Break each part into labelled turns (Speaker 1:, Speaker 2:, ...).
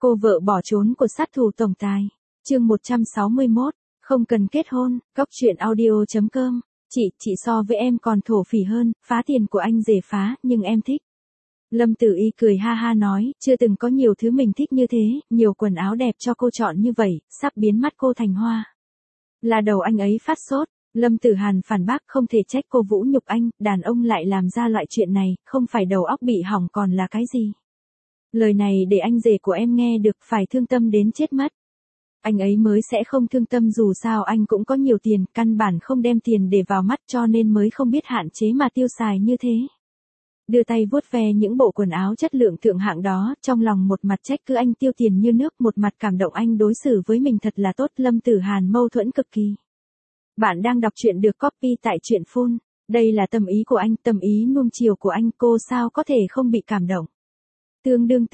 Speaker 1: Cô vợ bỏ trốn của sát thủ tổng tài. Chương 161, không cần kết hôn, góc truyện audio.com. Chị so với em còn thổ phỉ hơn, phá tiền của anh dễ phá, nhưng em thích. Lâm Tử Y cười ha ha nói, chưa từng có nhiều thứ mình thích như thế, nhiều quần áo đẹp cho cô chọn như vậy, sắp biến mắt cô thành hoa. Là đầu anh ấy phát sốt. Lâm Tử Hàn phản bác, không thể trách cô vũ nhục anh, đàn ông lại làm ra loại chuyện này, không phải đầu óc bị hỏng còn là cái gì. Lời này để anh rể của em nghe được, phải thương tâm đến chết mất. Anh ấy mới sẽ không thương tâm, dù sao anh cũng có nhiều tiền, căn bản không đem tiền để vào mắt cho nên mới không biết hạn chế mà tiêu xài như thế. Đưa tay vuốt ve những bộ quần áo chất lượng thượng hạng đó, trong lòng một mặt trách cứ anh tiêu tiền như nước, một mặt cảm động anh đối xử với mình thật là tốt. Lâm Tử Hàn mâu thuẫn cực kỳ. Bạn đang đọc truyện được copy tại truyện phone. Đây là tâm ý của anh, tâm ý nuông chiều của anh, cô sao có thể không bị cảm động. Tương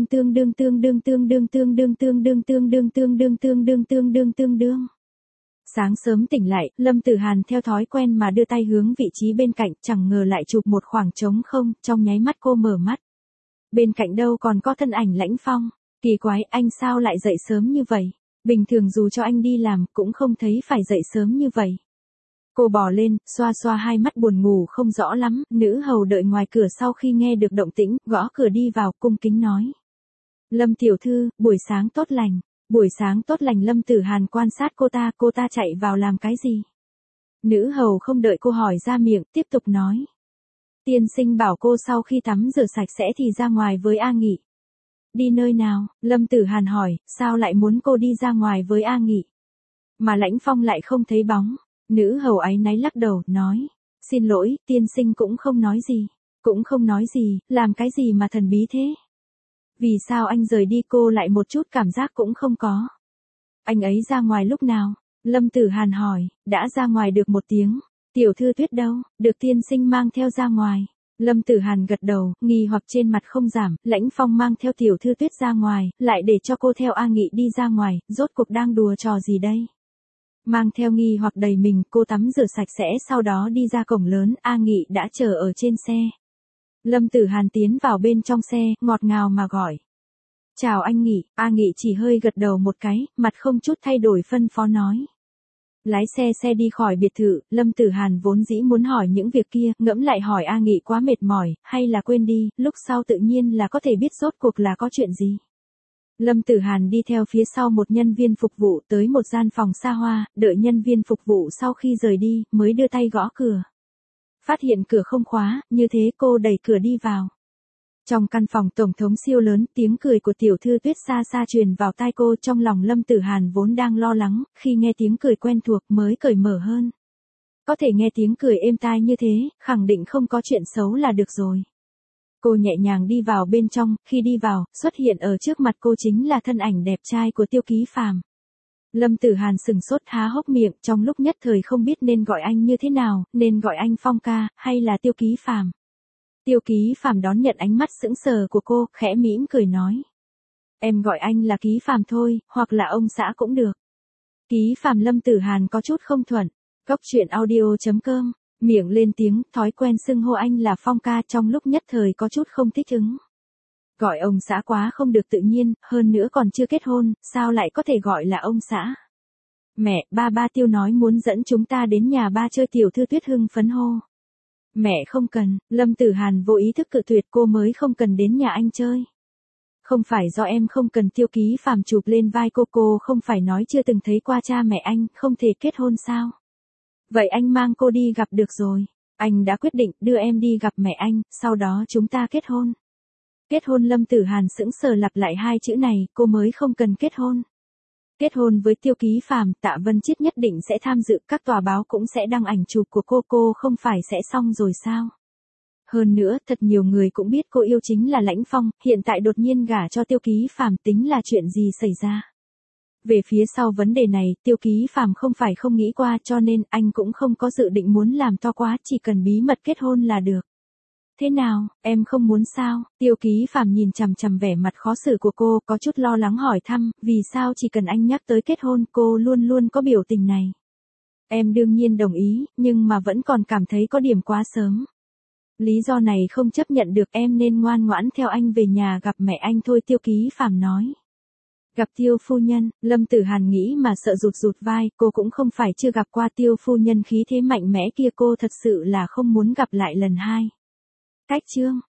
Speaker 1: đương. Sáng sớm tỉnh lại, Lâm Tử Hàn theo thói quen mà đưa tay hướng vị trí bên cạnh, chẳng ngờ lại chụp một khoảng trống không, trong nháy mắt cô mở mắt. Bên cạnh đâu còn có thân ảnh Lãnh Phong. Kỳ quái, anh sao lại dậy sớm như vậy? Bình thường dù cho anh đi làm, cũng không thấy phải dậy sớm như vậy. Cô bò lên, xoa xoa hai mắt buồn ngủ không rõ lắm, nữ hầu đợi ngoài cửa sau khi nghe được động tĩnh, gõ cửa đi vào, cung kính nói. Lâm tiểu thư, buổi sáng tốt lành. Buổi sáng tốt lành. Lâm Tử Hàn quan sát cô ta chạy vào làm cái gì? Nữ hầu không đợi cô hỏi ra miệng, tiếp tục nói. Tiên sinh bảo cô sau khi tắm rửa sạch sẽ thì ra ngoài với A Nghị. Đi nơi nào? Lâm Tử Hàn hỏi, sao lại muốn cô đi ra ngoài với A Nghị? Mà Lãnh Phong lại không thấy bóng. Nữ hầu áy náy lắc đầu, nói. Xin lỗi, tiên sinh cũng không nói gì. Cũng không nói gì, làm cái gì mà thần bí thế? Vì sao anh rời đi cô lại một chút cảm giác cũng không có? Anh ấy ra ngoài lúc nào? Lâm Tử Hàn hỏi, đã ra ngoài được 1 tiếng. Tiểu thư Tuyết đâu? Được tiên sinh mang theo ra ngoài. Lâm Tử Hàn gật đầu, nghi hoặc trên mặt không giảm, Lãnh Phong mang theo tiểu thư Tuyết ra ngoài, lại để cho cô theo A Nghị đi ra ngoài, rốt cuộc đang đùa trò gì đây? Mang theo nghi hoặc đầy mình, cô tắm rửa sạch sẽ sau đó đi ra cổng lớn, A Nghị đã chờ ở trên xe. Lâm Tử Hàn tiến vào bên trong xe, ngọt ngào mà gọi. Chào anh Nghị. A Nghị chỉ hơi gật đầu một cái, mặt không chút thay đổi phân phó nói. Lái xe đi khỏi biệt thự. Lâm Tử Hàn vốn dĩ muốn hỏi những việc kia, ngẫm lại hỏi A Nghị quá mệt mỏi, hay là quên đi, lúc sau tự nhiên là có thể biết rốt cuộc là có chuyện gì. Lâm Tử Hàn đi theo phía sau một nhân viên phục vụ tới một gian phòng xa hoa, đợi nhân viên phục vụ sau khi rời đi, mới đưa tay gõ cửa. Phát hiện cửa không khóa, như thế cô đẩy cửa đi vào. Trong căn phòng tổng thống siêu lớn, tiếng cười của tiểu thư Tuyết xa xa truyền vào tai cô, trong lòng Lâm Tử Hàn vốn đang lo lắng, khi nghe tiếng cười quen thuộc mới cởi mở hơn. Có thể nghe tiếng cười êm tai như thế, khẳng định không có chuyện xấu là được rồi. Cô nhẹ nhàng đi vào bên trong, khi đi vào, xuất hiện ở trước mặt cô chính là thân ảnh đẹp trai của Tiêu Ký Phàm. Lâm Tử Hàn sừng sốt há hốc miệng, trong lúc nhất thời không biết nên gọi anh như thế nào, nên gọi anh Phong ca, hay là Tiêu Ký Phàm. Tiêu Ký Phàm đón nhận ánh mắt sững sờ của cô, khẽ mỉm cười nói. Em gọi anh là Ký Phàm thôi, hoặc là ông xã cũng được. Ký Phàm. Lâm Tử Hàn có chút không thuận. Góc truyện audio.com, miệng lên tiếng, thói quen xưng hô anh là Phong ca, trong lúc nhất thời có chút không thích ứng. Gọi ông xã quá không được tự nhiên, hơn nữa còn chưa kết hôn, sao lại có thể gọi là ông xã? Mẹ, ba Tiêu nói muốn dẫn chúng ta đến nhà ba chơi. Tiểu thư Tuyết hưng phấn hô. Mẹ không cần. Lâm Tử Hàn vô ý thức cự tuyệt, cô mới không cần đến nhà anh chơi. Không phải do em không cần. Tiêu Ký Phàm chụp lên vai cô không phải nói chưa từng thấy qua cha mẹ anh, không thể kết hôn sao? Vậy anh mang cô đi gặp được rồi. Anh đã quyết định đưa em đi gặp mẹ anh, sau đó chúng ta kết hôn. Kết hôn. Lâm Tử Hàn sững sờ lặp lại hai chữ này, cô mới không cần kết hôn. Kết hôn với Tiêu Ký Phàm, Tạ Vân Chiết nhất định sẽ tham dự, các tòa báo cũng sẽ đăng ảnh chụp của cô không phải sẽ xong rồi sao? Hơn nữa, thật nhiều người cũng biết cô yêu chính là Lãnh Phong, hiện tại đột nhiên gả cho Tiêu Ký Phàm, tính là chuyện gì xảy ra? Về phía sau vấn đề này, Tiêu Ký Phàm không phải không nghĩ qua, cho nên anh cũng không có dự định muốn làm to quá, chỉ cần bí mật kết hôn là được. Thế nào, em không muốn sao? Tiêu Ký Phàm nhìn chằm chằm vẻ mặt khó xử của cô, có chút lo lắng hỏi thăm, vì sao chỉ cần anh nhắc tới kết hôn cô luôn luôn có biểu tình này. Em đương nhiên đồng ý, nhưng mà vẫn còn cảm thấy có điểm quá sớm. Lý do này không chấp nhận được, em nên ngoan ngoãn theo anh về nhà gặp mẹ anh thôi. Tiêu Ký Phàm nói. Gặp Tiêu phu nhân, Lâm Tử Hàn nghĩ mà sợ rụt rụt vai, cô cũng không phải chưa gặp qua Tiêu phu nhân khí thế mạnh mẽ kia, cô thật sự là không muốn gặp lại lần hai. Cách chương